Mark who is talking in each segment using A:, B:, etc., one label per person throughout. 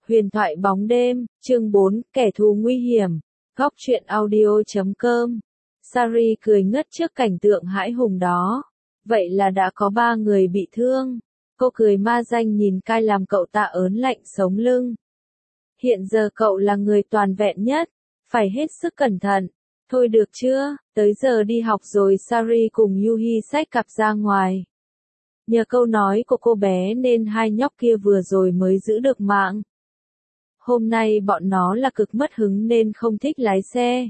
A: Huyền thoại bóng đêm, chương 4, kẻ thù nguy hiểm. Góc truyện audio.com. Sari cười ngất trước cảnh tượng hãi hùng đó. Vậy là đã có 3 người bị thương. Cô cười ma danh nhìn Kai làm cậu ta ớn lạnh sống lưng. Hiện giờ cậu là người toàn vẹn nhất, phải hết sức cẩn thận. Thôi được chưa, tới giờ đi học rồi. Sari cùng Yuhi xách cặp ra ngoài. Nhờ câu nói của cô bé nên hai nhóc kia vừa rồi mới giữ được mạng. Hôm nay bọn nó là cực mất hứng nên không thích lái xe.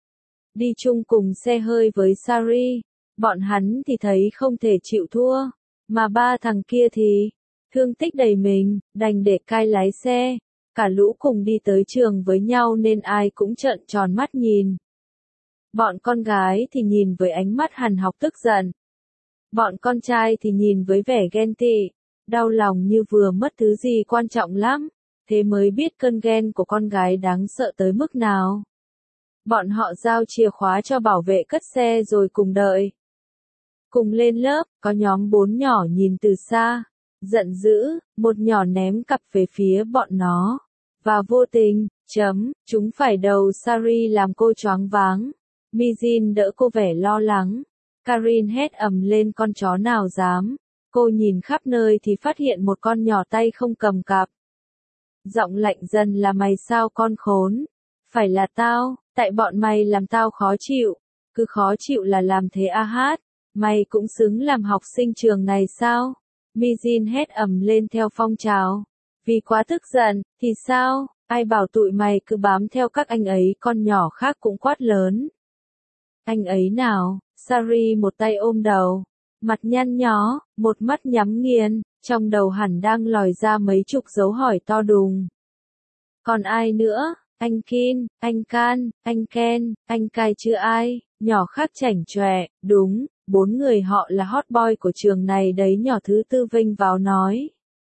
A: Đi chung cùng xe hơi với Sari, bọn hắn thì thấy không thể chịu thua, mà 3 thằng kia thì thương tích đầy mình, đành để Kai lái xe. Cả lũ cùng đi tới trường với nhau nên ai cũng trợn tròn mắt nhìn. Bọn con gái thì nhìn với ánh mắt hằn học tức giận. Bọn con trai thì nhìn với vẻ ghen tị, đau lòng như vừa mất thứ gì quan trọng lắm. Thế mới biết cơn ghen của con gái đáng sợ tới mức nào. Bọn họ giao chìa khóa cho bảo vệ cất xe rồi cùng đợi. Cùng lên lớp, có nhóm 4 nhỏ nhìn từ xa. Giận dữ, một nhỏ ném cặp về phía bọn nó. Và vô tình, chúng phải đầu Sari làm cô choáng váng. Mijin đỡ cô vẻ lo lắng. Karin hét ầm lên con chó nào dám. Cô nhìn khắp nơi thì phát hiện một con nhỏ tay không cầm cặp. Giọng lạnh dần là mày sao con khốn? Phải là tao, tại bọn mày làm tao khó chịu. Cứ khó chịu là làm thế a hát. Mày cũng xứng làm học sinh trường này sao? Mijin hét ầm lên theo phong trào. Vì quá tức giận, thì sao? Ai bảo tụi mày cứ bám theo các anh ấy? Con nhỏ khác cũng quát lớn. Anh ấy nào? Sari một tay ôm đầu. Mặt nhăn nhó, một mắt nhắm nghiền, trong đầu hẳn đang lòi ra mấy chục dấu hỏi to đùng. Còn ai nữa? Anh Kin, anh Can, anh Ken, anh Kai chứ ai? Nhỏ khác chảnh chọe, đúng, 4 người họ là hot boy của trường này đấy. Nhỏ thứ tư vênh vào nói.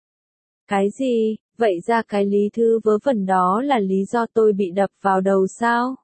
A: Cái gì? Vậy ra cái lý thư vớ vẩn đó là lý do tôi bị đập vào đầu sao?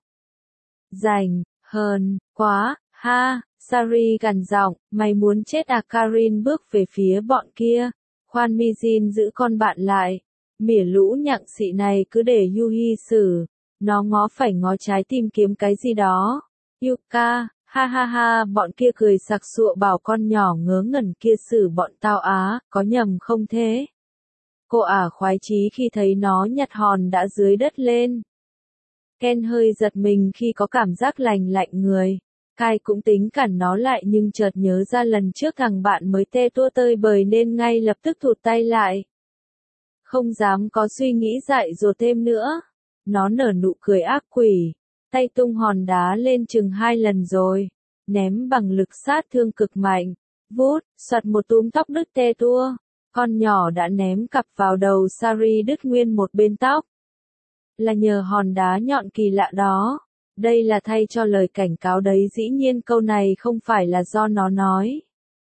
A: Rảnh, hờn, quá, ha. Sari gằn giọng, mày muốn chết à? Karin bước về phía bọn kia. Khoan, Mijin giữ con bạn lại. Mỉa lũ nhặng xị này cứ để Yuhi xử. Nó ngó phải ngó trái tìm kiếm cái gì đó. Yuka, ha ha ha, bọn kia cười sặc sụa bảo con nhỏ ngớ ngẩn kia xử bọn tao á, có nhầm không thế? Cô ả khoái chí khi thấy nó nhặt hòn đã dưới đất lên. Ken hơi giật mình khi có cảm giác lành lạnh người. Kai cũng tính cản nó lại nhưng chợt nhớ ra lần trước thằng bạn mới tê tua tơi bời nên ngay lập tức thụt tay lại. Không dám có suy nghĩ dại dột thêm nữa. Nó nở nụ cười ác quỷ. Tay tung hòn đá lên chừng 2 lần rồi. Ném bằng lực sát thương cực mạnh. Vút, xoạt một túm tóc đứt tê tua. Con nhỏ đã ném cặp vào đầu Sari đứt nguyên một bên tóc. Là nhờ hòn đá nhọn kỳ lạ đó. Đây là thay cho lời cảnh cáo đấy. Dĩ nhiên câu này không phải là do nó nói.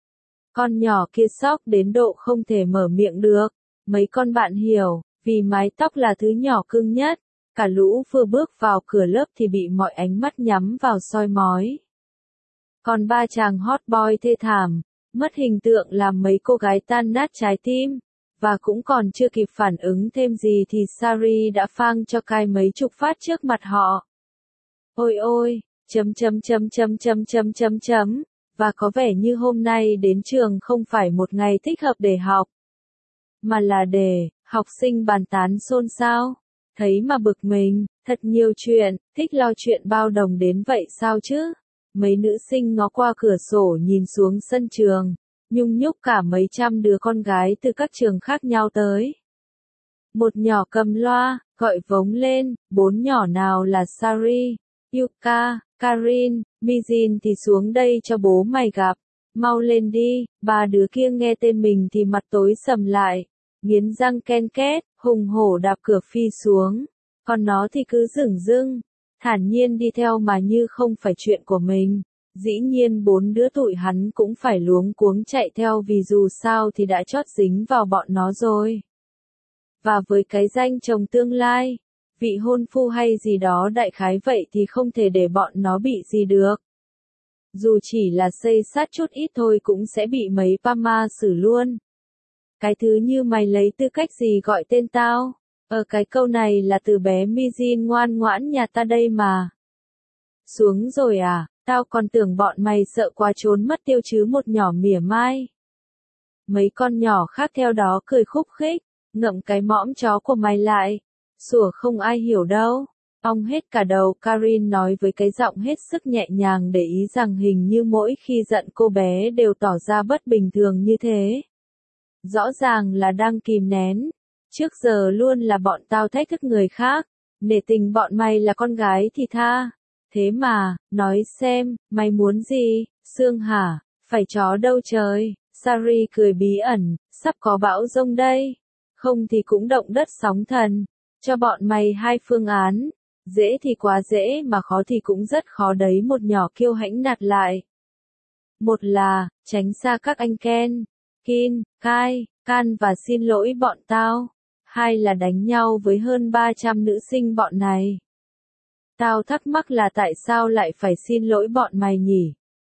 A: Con nhỏ kia sốc đến độ không thể mở miệng được. Mấy con bạn hiểu, vì mái tóc là thứ nhỏ cưng nhất. Cả lũ vừa bước vào cửa lớp thì bị mọi ánh mắt nhắm vào soi mói. Còn 3 chàng hot boy thê thảm, mất hình tượng làm mấy cô gái tan nát trái tim. Và cũng còn chưa kịp phản ứng thêm gì thì Sari đã phang cho Kai mấy chục phát trước mặt họ. Ôi ôi, và có vẻ như hôm nay đến trường không phải một ngày thích hợp để học, mà là để học sinh bàn tán xôn xao. Thấy mà bực mình, thật nhiều chuyện, thích lo chuyện bao đồng đến vậy sao chứ? Mấy nữ sinh ngó qua cửa sổ nhìn xuống sân trường, nhung nhúc cả mấy trăm đứa con gái từ các trường khác nhau tới. Một nhỏ cầm loa, gọi vống lên, 4 nhỏ nào là Sari, Yuka, Karin, Mijin thì xuống đây cho bố mày gặp. Mau lên đi. 3 đứa kia nghe tên mình thì mặt tối sầm lại. Nghiến răng ken két, hùng hổ đạp cửa phi xuống. Còn nó thì cứ dửng dưng, thản nhiên đi theo mà như không phải chuyện của mình. Dĩ nhiên 4 đứa tụi hắn cũng phải luống cuống chạy theo vì dù sao thì đã chót dính vào bọn nó rồi. Và với cái danh chồng tương lai, vị hôn phu hay gì đó đại khái vậy thì không thể để bọn nó bị gì được. Dù chỉ là xây sát chút ít thôi cũng sẽ bị mấy Pama xử luôn. Cái thứ như mày lấy tư cách gì gọi tên tao? Cái câu này là từ bé Mijin ngoan ngoãn nhà ta đây mà. Xuống rồi à, tao còn tưởng bọn mày sợ quá trốn mất tiêu chứ, một nhỏ mỉa mai. Mấy con nhỏ khác theo đó cười khúc khích, ngậm cái mõm chó của mày lại. Sủa không ai hiểu đâu. Ong hết cả đầu, Karin nói với cái giọng hết sức nhẹ nhàng, để ý rằng hình như mỗi khi giận cô bé đều tỏ ra bất bình thường như thế. Rõ ràng là đang kìm nén. Trước giờ luôn là bọn tao thách thức người khác. Nể tình bọn mày là con gái thì tha. Thế mà, nói xem, mày muốn gì, Sương hả? Phải chó đâu trời. Sari cười bí ẩn, sắp có bão giông đây. Không thì cũng động đất sóng thần. Cho bọn mày hai phương án. Dễ thì quá dễ mà khó thì cũng rất khó đấy, một nhỏ kiêu hãnh nạt lại. Một là, tránh xa các anh Ken, Kin, Kai, Can và xin lỗi bọn tao. Hai là đánh nhau với hơn 300 nữ sinh bọn này. Tao thắc mắc là tại sao lại phải xin lỗi bọn mày nhỉ?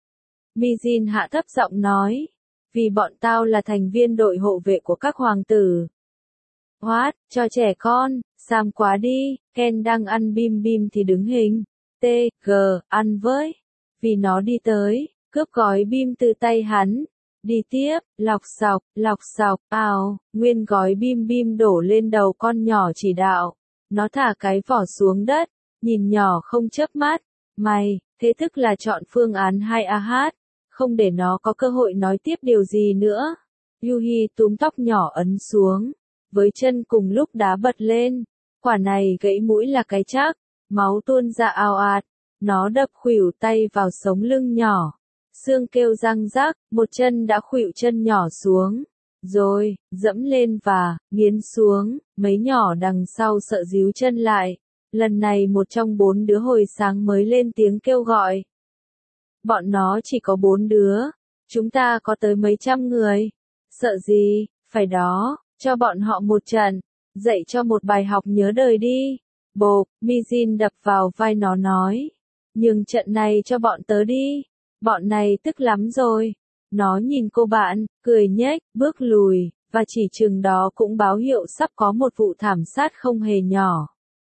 A: Mijin hạ thấp giọng nói. Vì bọn tao là thành viên đội hộ vệ của các hoàng tử. What, cho trẻ con, xàm quá đi. Ken đang ăn bim bim thì đứng hình. T.G. ăn với. Vì nó đi tới, cướp gói bim từ tay hắn. Đi tiếp, lọc sọc, ào, nguyên gói bim bim đổ lên đầu con nhỏ chỉ đạo. Nó thả cái vỏ xuống đất, nhìn nhỏ không chớp mắt. Mày, thế tức là chọn phương án 2AH, không để nó có cơ hội nói tiếp điều gì nữa. Yuhi túm tóc nhỏ ấn xuống, với chân cùng lúc đá bật lên. Quả này gãy mũi là cái chắc, máu tuôn ra ào ạt, nó đập khuỷu tay vào sống lưng nhỏ. Xương kêu răng rắc, một chân đã khuỵu chân nhỏ xuống, rồi, dẫm lên và, nghiến xuống, mấy nhỏ đằng sau sợ díu chân lại. Lần này một trong 4 đứa hồi sáng mới lên tiếng kêu gọi. Bọn nó chỉ có 4 đứa, chúng ta có tới mấy trăm người. Sợ gì, phải đó, cho bọn họ một trận, dạy cho một bài học nhớ đời đi. Bộp, Mijin đập vào vai nó nói. Nhưng trận này cho bọn tớ đi. Bọn này tức lắm rồi. Nó nhìn cô bạn, cười nhếch, bước lùi, và chỉ chừng đó cũng báo hiệu sắp có một vụ thảm sát không hề nhỏ.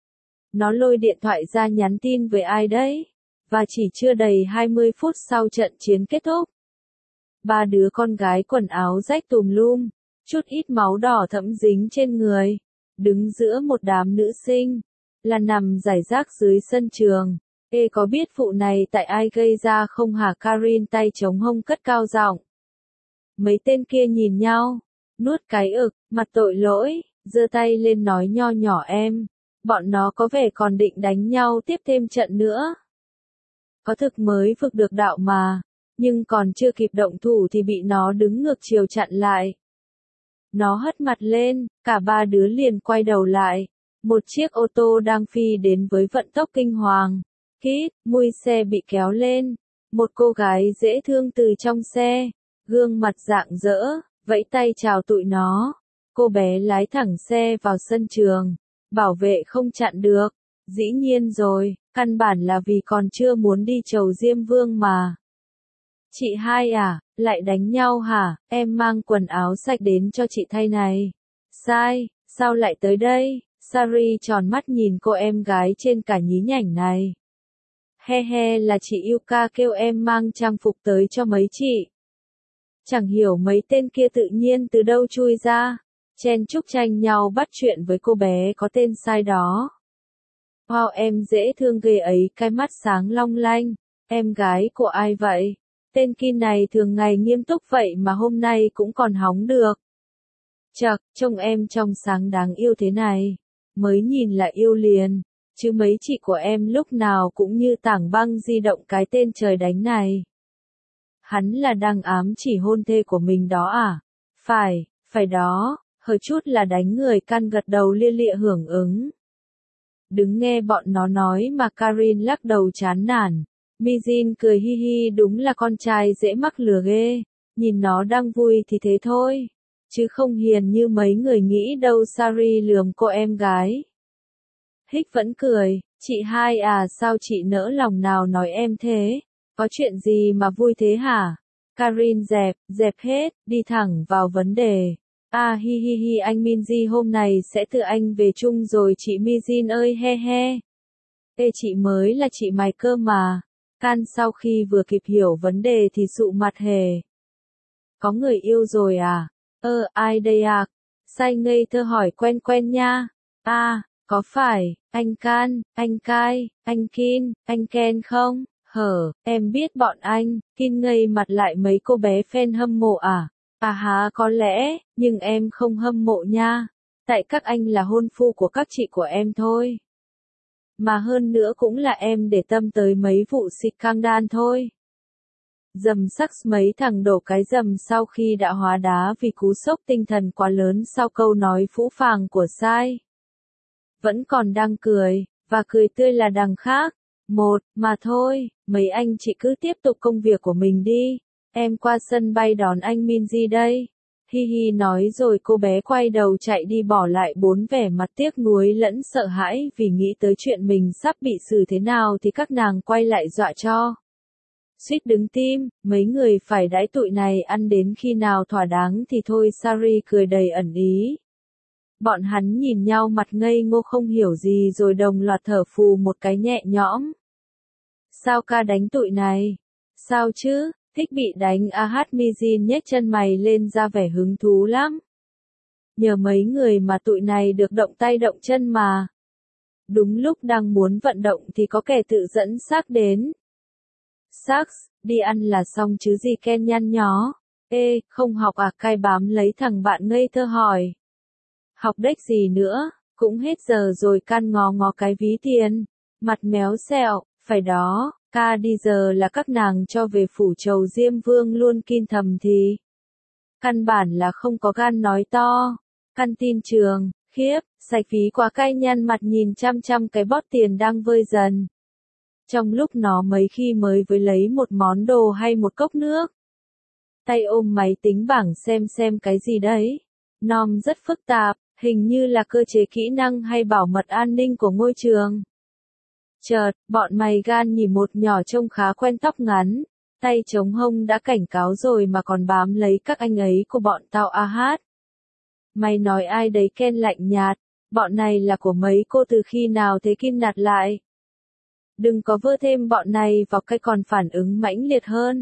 A: Nó lôi điện thoại ra nhắn tin với ai đấy? Và chỉ chưa đầy 20 phút sau trận chiến kết thúc. 3 đứa con gái quần áo rách tùm lum, chút ít máu đỏ thẫm dính trên người, đứng giữa một đám nữ sinh, là nằm rải rác dưới sân trường. Ê, có biết vụ này tại ai gây ra không hả? Karin tay chống hông cất cao giọng. Mấy tên kia nhìn nhau, nuốt cái ực, mặt tội lỗi, giơ tay lên nói nho nhỏ em. Bọn nó có vẻ còn định đánh nhau tiếp thêm trận nữa. Có thực mới vực được đạo mà, nhưng còn chưa kịp động thủ thì bị nó đứng ngược chiều chặn lại. Nó hất mặt lên, cả 3 đứa liền quay đầu lại. Một chiếc ô tô đang phi đến với vận tốc kinh hoàng. Kít, mui xe bị kéo lên. Một cô gái dễ thương từ trong xe, gương mặt rạng rỡ, vẫy tay chào tụi nó. Cô bé lái thẳng xe vào sân trường. Bảo vệ không chặn được. Dĩ nhiên rồi, căn bản là vì còn chưa muốn đi chầu Diêm Vương mà. Chị hai à, lại đánh nhau hả? Em mang quần áo sạch đến cho chị thay này. Sai, sao lại tới đây? Sari tròn mắt nhìn cô em gái trên cả nhí nhảnh này. He he, là chị Yuka kêu em mang trang phục tới cho mấy chị. Chẳng hiểu mấy tên kia tự nhiên từ đâu chui ra, chen chúc tranh nhau bắt chuyện với cô bé có tên Sai đó. Wow, em dễ thương ghê ấy, cái mắt sáng long lanh. Em gái của ai vậy? Tên Kin này thường ngày nghiêm túc vậy mà hôm nay cũng còn hóng được. Chậc, trông em trong sáng đáng yêu thế này. Mới nhìn là yêu liền. Chứ mấy chị của em lúc nào cũng như tảng băng di động cái tên trời đánh này. Hắn là đang ám chỉ hôn thê của mình đó à? Phải đó, hơi chút là đánh người. Can gật đầu lia lịa hưởng ứng. Đứng nghe bọn nó nói mà Karin lắc đầu chán nản. Mijin cười hi hi, đúng là con trai dễ mắc lừa ghê. Nhìn nó đang vui thì thế thôi. Chứ không hiền như mấy người nghĩ đâu. Sari lườm cô em gái. Hích vẫn cười, chị hai à, sao chị nỡ lòng nào nói em thế? Có chuyện gì mà vui thế hả? Karin dẹp hết, đi thẳng vào vấn đề. À hi hi hi anh Minzy hôm này sẽ tự anh về chung rồi chị Mizin ơi he he. Ê chị mới là chị mày cơ mà. Can sau khi vừa kịp hiểu vấn đề thì sụ mặt hề. Có người yêu rồi à? Ai đây à? Say ngây thơ hỏi quen quen nha. À, có phải, anh Can, anh Kai, anh Kin, anh Ken không? Em biết bọn anh, Kin ngây mặt lại mấy cô bé fan hâm mộ à? À há có lẽ, nhưng em không hâm mộ nha. Tại các anh là hôn phu của các chị của em thôi. Mà hơn nữa cũng là em để tâm tới mấy vụ scandal thôi. Dầm sắc mấy thằng đổ cái dầm sau khi đã hóa đá vì cú sốc tinh thần quá lớn sau câu nói phũ phàng của Sai. Vẫn còn đang cười, và cười tươi là đằng khác. Mà thôi, mấy anh chị cứ tiếp tục công việc của mình đi. Em qua sân bay đón anh Minzy đây. Hi hi nói rồi cô bé quay đầu chạy đi bỏ lại bốn vẻ mặt tiếc nuối lẫn sợ hãi vì nghĩ tới chuyện mình sắp bị xử thế nào thì các nàng quay lại dọa cho. Suýt đứng tim, mấy người phải đãi tụi này ăn đến khi nào thỏa đáng thì thôi. Sari cười đầy ẩn ý. Bọn hắn nhìn nhau mặt ngây ngô không hiểu gì rồi đồng loạt thở phù một cái nhẹ nhõm. Sao ca đánh tụi này? Sao chứ, thích bị đánh à hát Mizin nhếch chân mày lên ra vẻ hứng thú lắm. Nhờ mấy người mà tụi này được động tay động chân mà. Đúng lúc đang muốn vận động thì có kẻ tự dẫn xác đến. Sax, đi ăn là xong chứ gì Ken nhăn nhó. Ê, không học à? Cai bám lấy thằng bạn ngây thơ hỏi. Học đếch gì nữa, cũng hết giờ rồi. Can ngó ngó cái ví tiền. Mặt méo xẹo, phải đó, ca đi giờ là các nàng cho về phủ trầu Diêm Vương luôn. Kin thầm thì. Căn bản là không có gan nói to. Căn tin trường, khiếp, sạch phí quá. Cay nhăn mặt nhìn chăm chăm cái bót tiền đang vơi dần. Trong lúc nó mấy khi mới với lấy một món đồ hay một cốc nước. Tay ôm máy tính bảng xem cái gì đấy. Nom rất phức tạp, hình như là cơ chế kỹ năng hay bảo mật an ninh của ngôi trường. Chợt, bọn mày gan nhỉ một nhỏ trông khá quen tóc ngắn, tay chống hông đã cảnh cáo rồi mà còn bám lấy các anh ấy của bọn tao a hát. Mày nói ai đấy? Ken lạnh nhạt, bọn này là của mấy cô từ khi nào thế? Kim nạt lại. Đừng có vơ thêm bọn này vào cái còn phản ứng mãnh liệt hơn.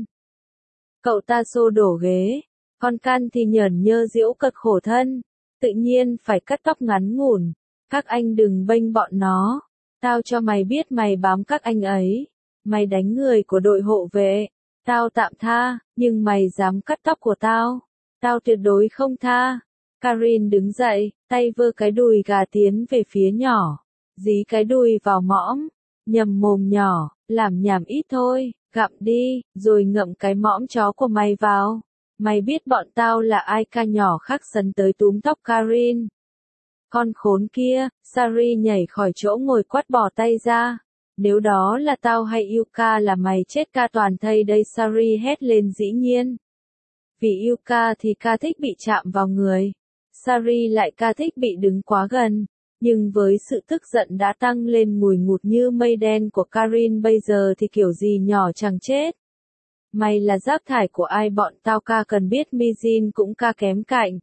A: Cậu ta xô đổ ghế, con Can thì nhởn nhơ giễu cợt khổ thân, tự nhiên phải cắt tóc ngắn ngủn. Các anh đừng bênh bọn nó, tao cho mày biết mày bám các anh ấy, mày đánh người của đội hộ vệ, tao tạm tha, nhưng mày dám cắt tóc của tao tuyệt đối không tha. Karin đứng dậy, tay vơ cái đùi gà tiến về phía nhỏ, dí cái đùi vào mõm, nhầm mồm nhỏ, làm nhảm ít thôi, gặm đi, rồi ngậm cái mõm chó của mày vào. Mày biết bọn tao là ai? Ca nhỏ khác sấn tới túm tóc Karin. Con khốn kia, Sari nhảy khỏi chỗ ngồi quát bỏ tay ra. Nếu đó là tao hay Yuka là mày chết ca toàn thây đây. Sari hét lên dĩ nhiên. Vì Yuka thì ca thích bị chạm vào người. Sari lại ca thích bị đứng quá gần. Nhưng với sự tức giận đã tăng lên ngùi ngụt như mây đen của Karin bây giờ thì kiểu gì nhỏ chẳng chết. Mày là rác thải của ai? Bọn tao ca cần biết. Mizin cũng ca kém cạnh.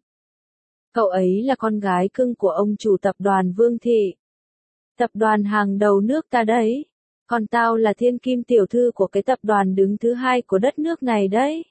A: Cậu ấy là con gái cưng của ông chủ tập đoàn Vương Thị. Tập đoàn hàng đầu nước ta đấy. Còn tao là thiên kim tiểu thư của cái tập đoàn đứng thứ hai của đất nước này đấy.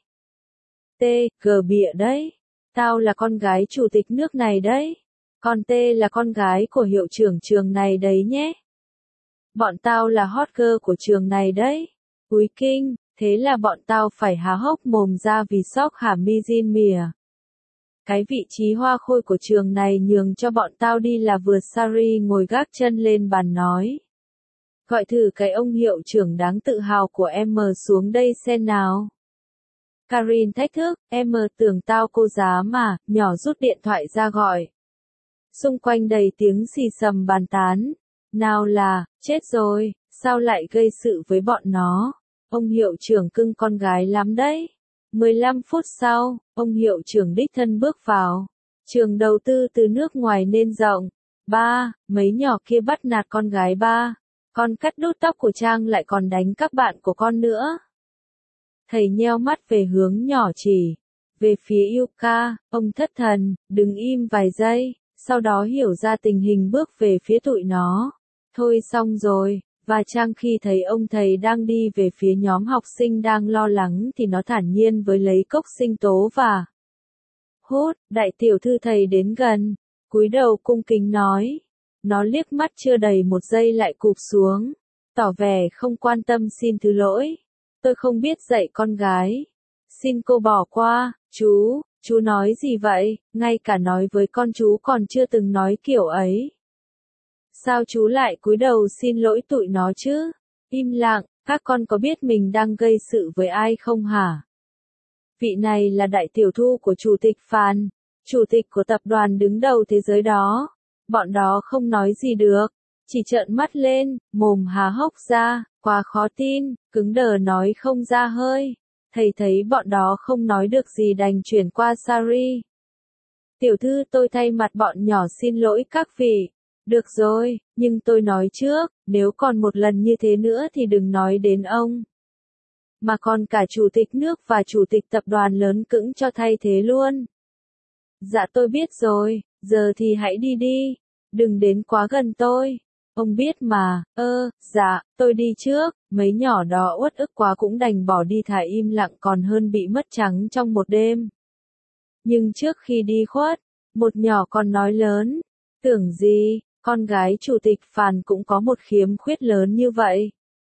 A: G bịa đấy. Tao là con gái chủ tịch nước này đấy. Còn T là con gái của hiệu trưởng trường này đấy nhé. Bọn tao là hot girl của trường này đấy. Úi kinh, thế là bọn tao phải há hốc mồm ra vì sốc hả? Mizin mỉa. Cái vị trí hoa khôi của trường này nhường cho bọn tao đi là vừa. Sari ngồi gác chân lên bàn nói. Gọi thử cái ông hiệu trưởng đáng tự hào của em xuống đây xem nào. Karin thách thức, em tưởng tao cô giá mà, nhỏ rút điện thoại ra gọi. Xung quanh đầy tiếng xì xầm bàn tán. Nào là, chết rồi, sao lại gây sự với bọn nó? Ông hiệu trưởng cưng con gái lắm đấy. 15 phút sau, ông hiệu trưởng đích thân bước vào. Trường đầu tư từ nước ngoài nên rộng. Ba, mấy nhỏ kia bắt nạt con gái ba. Con cắt đốt tóc của Trang lại còn đánh các bạn của con nữa. Thầy nheo mắt về hướng nhỏ chỉ. Về phía Yuka, ông thất thần, đứng im vài giây, sau đó hiểu ra tình hình bước về phía tụi nó. Thôi xong rồi, và Trang khi thấy ông thầy đang đi về phía nhóm học sinh đang lo lắng thì nó thản nhiên với lấy cốc sinh tố và hút. Đại tiểu thư thầy đến gần, cúi đầu cung kính nói. Nó liếc mắt chưa đầy một giây lại cụp xuống, tỏ vẻ không quan tâm. Xin thứ lỗi, tôi không biết dạy con gái. Xin cô bỏ qua, chú nói gì vậy, ngay cả nói với con chú còn chưa từng nói kiểu ấy. Sao chú lại cúi đầu xin lỗi tụi nó chứ? Im lặng, các con có biết mình đang gây sự với ai không hả? Vị này là đại tiểu thư của chủ tịch Phan, chủ tịch của tập đoàn đứng đầu thế giới đó. Bọn đó không nói gì được, chỉ trợn mắt lên, mồm há hốc ra, quá khó tin, cứng đờ nói không ra hơi. Thầy thấy bọn đó không nói được gì đành chuyển qua Sari. Tiểu thư, tôi thay mặt bọn nhỏ xin lỗi các vị. Được rồi, nhưng tôi nói trước, nếu còn một lần như thế nữa thì đừng nói đến ông. Mà còn cả chủ tịch nước và chủ tịch tập đoàn lớn cứng cho thay thế luôn. Dạ tôi biết rồi, giờ thì hãy đi đi. Đừng đến quá gần tôi. Ông biết mà, dạ, tôi đi trước. Mấy nhỏ đó uất ức quá cũng đành bỏ đi thả im lặng còn hơn bị mất trắng trong một đêm. Nhưng trước khi đi khuất, một nhỏ còn nói lớn. Tưởng gì, con gái chủ tịch Phan cũng có một khiếm khuyết lớn như vậy.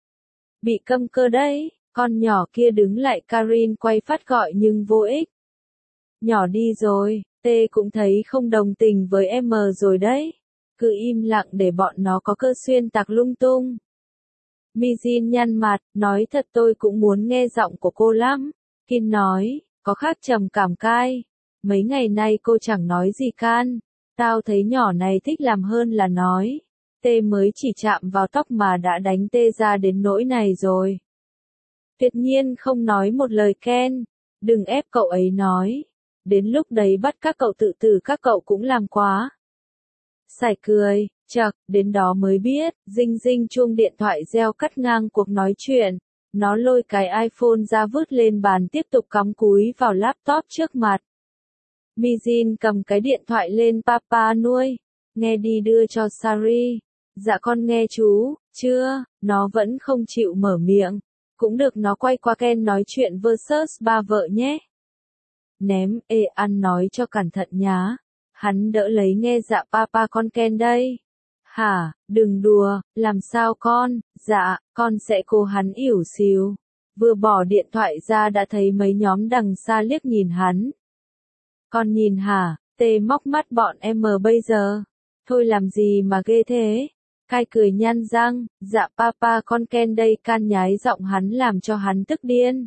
A: Bị câm cơ đấy, con nhỏ kia đứng lại. Karin quay phát gọi nhưng vô ích. Nhỏ đi rồi, T cũng thấy không đồng tình với M rồi đấy. Cứ im lặng để bọn nó có cơ xuyên tạc lung tung. Mijin nhăn mặt, nói thật tôi cũng muốn nghe giọng của cô lắm. Kin nói, có khác trầm cảm cai. Mấy ngày nay cô chẳng nói gì can. Tao thấy nhỏ này thích làm hơn là nói. T mới chỉ chạm vào tóc mà đã đánh T ra đến nỗi này rồi. Tuyệt nhiên không nói một lời Ken. Đừng ép cậu ấy nói. Đến lúc đấy bắt các cậu tự tử các cậu cũng làm quá. Sải cười, chậc, đến đó mới biết, dinh dinh chuông điện thoại reo cắt ngang cuộc nói chuyện. Nó lôi cái iPhone ra vứt lên bàn tiếp tục cắm cúi vào laptop trước mặt. Mijin cầm cái điện thoại lên. Papa nuôi, nghe đi đưa cho Sari. Dạ con nghe chú, chưa, nó vẫn không chịu mở miệng. Cũng được, nó quay qua Ken nói chuyện versus ba vợ nhé. Ném, ăn nói cho cẩn thận nhá. Hắn đỡ lấy nghe. Dạ papa con Ken đây. Hả, đừng đùa, làm sao con, dạ, con sẽ cố. Hắn ỉu xìu. Vừa bỏ điện thoại ra đã thấy mấy nhóm đằng xa liếc nhìn hắn. Con nhìn hả, Tê móc mắt bọn em bây giờ. Thôi làm gì mà ghê thế. Kai cười nhăn răng, dạ papa con Ken đây. Can nhái giọng hắn làm cho hắn tức điên.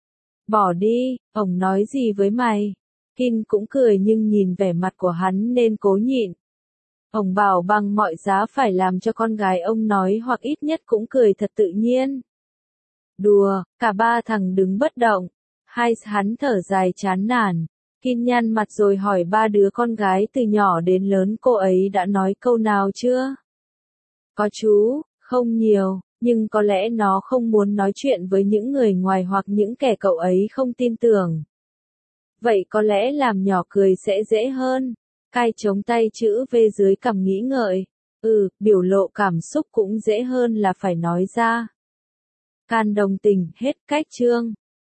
A: Bỏ đi, ông nói gì với mày? Kin cũng cười nhưng nhìn vẻ mặt của hắn nên cố nhịn. Ông bảo bằng mọi giá phải làm cho con gái ông nói hoặc ít nhất cũng cười thật tự nhiên. Đùa, cả ba thằng đứng bất động. Hắn thở dài chán nản. Kin nhăn mặt rồi hỏi ba đứa con gái từ nhỏ đến lớn cô ấy đã nói câu nào chưa? Có chú, không nhiều, nhưng có lẽ nó không muốn nói chuyện với những người ngoài hoặc những kẻ cậu ấy không tin tưởng. Vậy có lẽ làm nhỏ cười sẽ dễ hơn. Kai chống tay chữ V dưới cằm nghĩ ngợi. Biểu lộ cảm xúc cũng dễ hơn là phải nói ra. Can đồng tình, hết cách chương.